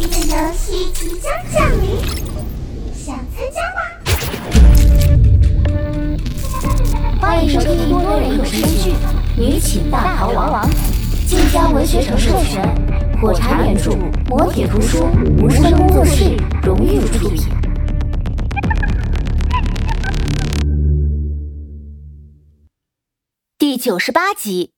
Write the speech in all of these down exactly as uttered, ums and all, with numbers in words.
的游戏即将降临，想参加吗？ 欢迎收听多人有声剧《女寝大逃亡》，晋江文学城授权，火柴原著，磨铁图书，无声工作室荣誉出品。第九十八集。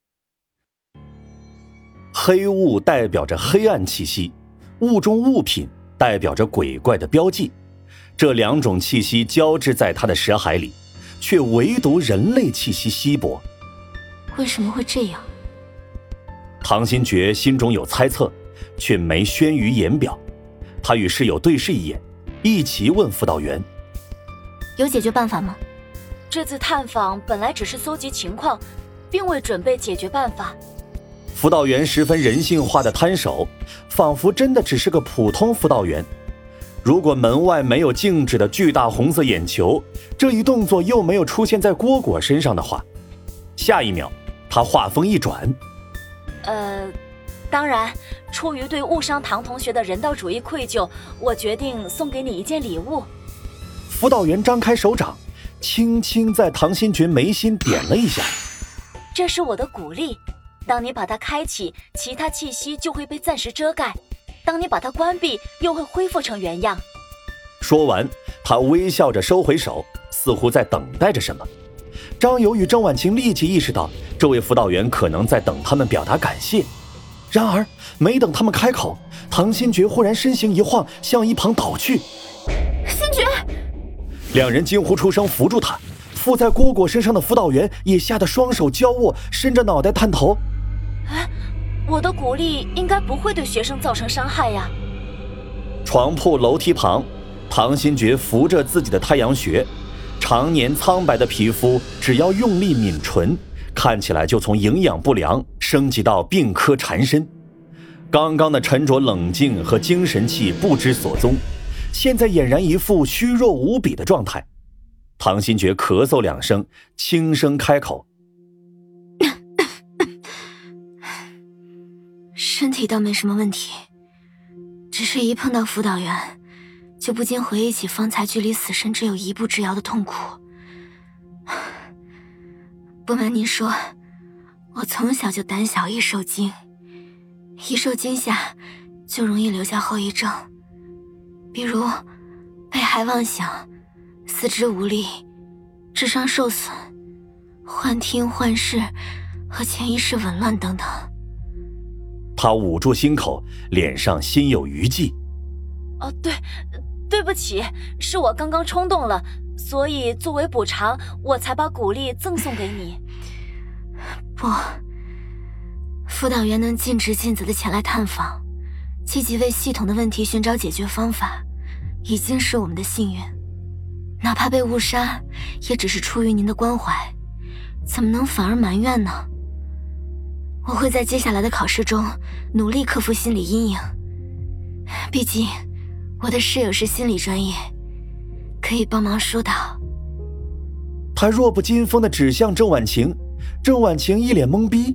黑雾代表着黑暗气息，雾中物品代表着鬼怪的标记，这两种气息交织在他的识海里，却唯独人类气息稀薄。 为什么会这样？ 唐新觉心中有猜测，却没宣于言表。他与室友对视一眼，一齐问辅导员： 有解决办法吗？ 这次探访本来只是搜集情况，并未准备解决办法。 辅导员十分人性化的摊手，仿佛真的只是个普通辅导员。如果门外没有静止的巨大红色眼球，这一动作又没有出现在蝈蝈身上的话，下一秒他话锋一转： 呃，当然，出于对误伤唐同学的人道主义愧疚，我决定送给你一件礼物。 辅导员张开手掌，轻轻在唐新觉眉心点了一下。 这是我的鼓励，当你把它开启，其他气息就会被暂时遮盖，当你把它关闭，又会恢复成原样。 说完，他微笑着收回手，似乎在等待着什么。张友与郑婉晴立即意识到，这位辅导员可能在等他们表达感谢。然而没等他们开口，唐新觉忽然身形一晃，向一旁倒去。 新觉！ 两人惊呼出声，扶住他。附在蝈蝈身上的辅导员也吓得双手交握，伸着脑袋探头。 哎，我的鼓励应该不会对学生造成伤害呀。 床铺楼梯旁，唐新觉扶着自己的太阳穴，常年苍白的皮肤只要用力抿唇，看起来就从营养不良升级到病科缠身。刚刚的沉着冷静和精神气不知所踪，现在俨然一副虚弱无比的状态。唐新觉咳嗽两声，轻声开口： 身体倒没什么问题，只是一碰到辅导员，就不禁回忆起方才距离死神只有一步之遥的痛苦。不瞒您说，我从小就胆小易受惊，一受惊吓就容易留下后遗症，比如被害妄想、四肢无力、智商受损、幻听幻视和潜意识紊乱等等。 他捂住心口，脸上心有余悸。 哦，对，对不起，是我刚刚冲动了，所以作为补偿，我才把鼓励赠送给你。 不，辅导员能尽职尽责地前来探访，积极为系统的问题寻找解决方法，已经是我们的幸运。哪怕被误杀，也只是出于您的关怀，怎么能反而埋怨呢？我会在接下来的考试中努力克服心理阴影，毕竟我的室友是心理专业，可以帮忙疏导。 他弱不禁风地指向郑婉晴，郑婉晴一脸懵逼。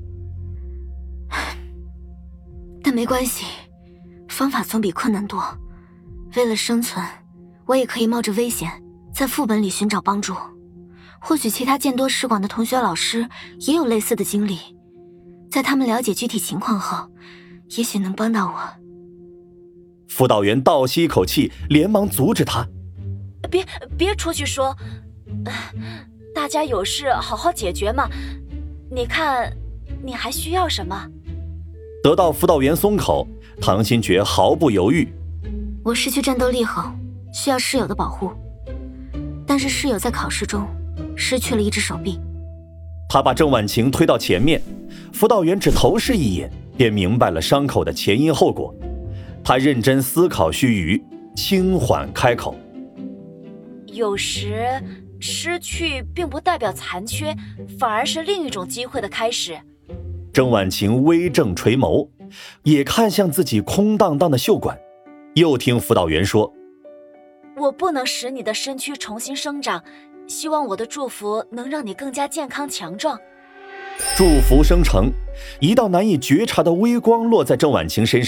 但没关系，方法总比困难多。为了生存，我也可以冒着危险在副本里寻找帮助，或许其他见多识广的同学老师也有类似的经历，在他们了解具体情况后，也许能帮到我。 辅导员倒吸一口气，连忙阻止他： 别别出去说，大家有事好好解决嘛。你看，你还需要什么？ 得到辅导员松口，唐新觉毫不犹豫： 我失去战斗力后，需要室友的保护。但是室友在考试中失去了一只手臂。 他把郑婉晴推到前面，辅导员只投视一眼，便明白了伤口的前因后果。他认真思考须臾，轻缓开口： 有时失去并不代表残缺，反而是另一种机会的开始。 郑婉晴微正垂眸，也看向自己空荡荡的袖管，又听辅导员说： 我不能使你的身躯重新生长，希望我的祝福能让你更加健康强壮。 祝福生成，一道难以觉察的微光落在郑婉晴身上，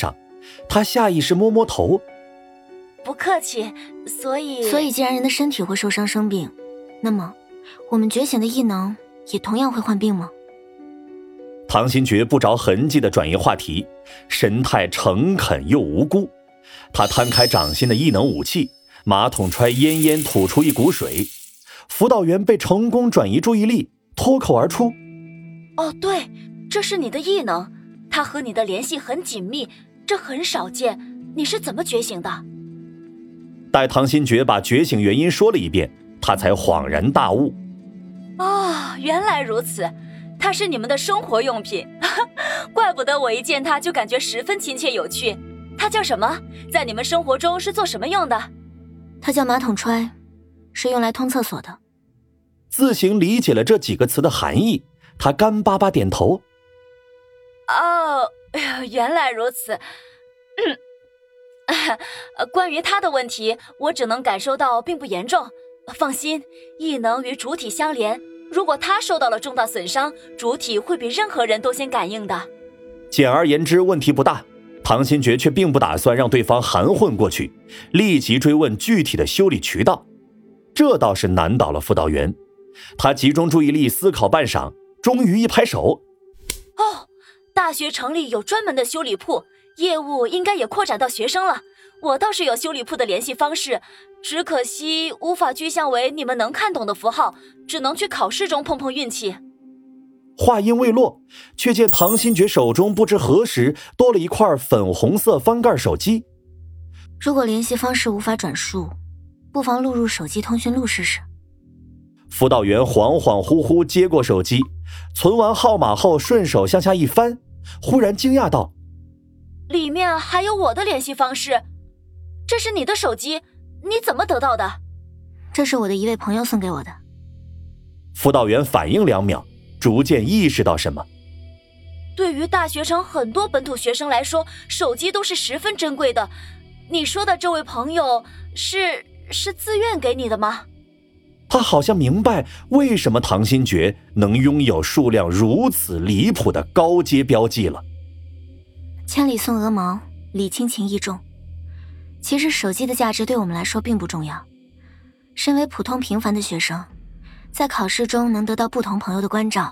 他下意识摸摸头。 不客气，所以…… 所以既然人的身体会受伤生病，那么我们觉醒的异能也同样会患病吗？ 唐新觉不着痕迹地转移话题，神态诚恳又无辜。他摊开掌心的异能武器，马桶揣奄奄吐出一股水。辅导员被成功转移注意力，脱口而出： 哦，对，这是你的异能，它和你的联系很紧密，这很少见，你是怎么觉醒的？ 待唐新觉把觉醒原因说了一遍，他才恍然大悟。 哦，原来如此，它是你们的生活用品，怪不得我一见它就感觉十分亲切有趣。它叫什么？在你们生活中是做什么用的？ 它叫马桶揣，是用来通厕所的。 自行理解了这几个词的含义，他干巴巴点头。 哦，原来如此。嗯关于他的问题，我只能感受到并不严重。放心，异能与主体相连，如果他受到了重大损伤，主体会比任何人都先感应的。 简而言之，问题不大。唐新觉却并不打算让对方含混过去，立即追问具体的修理渠道。这倒是难倒了辅导员。他集中注意力思考半晌，终于一拍手： 哦，大学城里有专门的修理铺，业务应该也扩展到学生了。我倒是有修理铺的联系方式，只可惜无法具象为你们能看懂的符号，只能去考试中碰碰运气。 话音未落，却见唐新觉手中不知何时多了一块粉红色翻盖手机。 如果联系方式无法转述，不妨录入手机通讯录试试。 辅导员恍恍惚惚接过手机，存完号码后顺手向下一翻，忽然惊讶道： 里面还有我的联系方式，这是你的手机，你怎么得到的？ 这是我的一位朋友送给我的。 辅导员反应两秒，逐渐意识到什么。 对于大学城很多本土学生来说，手机都是十分珍贵的。你说的这位朋友是是自愿给你的吗？ 他好像明白为什么唐新觉能拥有数量如此离谱的高阶标记了。 千里送鹅毛，礼轻情意重。其实手机的价值对我们来说并不重要。身为普通平凡的学生，在考试中能得到不同朋友的关照，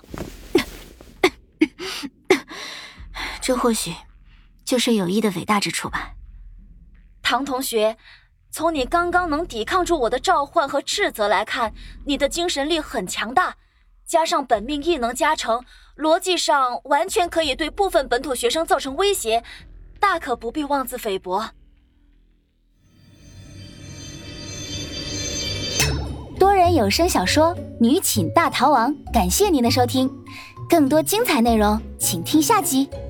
这或许就是友谊的伟大之处吧。 唐同学，从你刚刚能抵抗住我的召唤和斥责来看，你的精神力很强大，加上本命异能加成，逻辑上完全可以对部分本土学生造成威胁，大可不必妄自菲薄。 多人有声小说《女寝大逃亡》，感谢您的收听，更多精彩内容请听下集。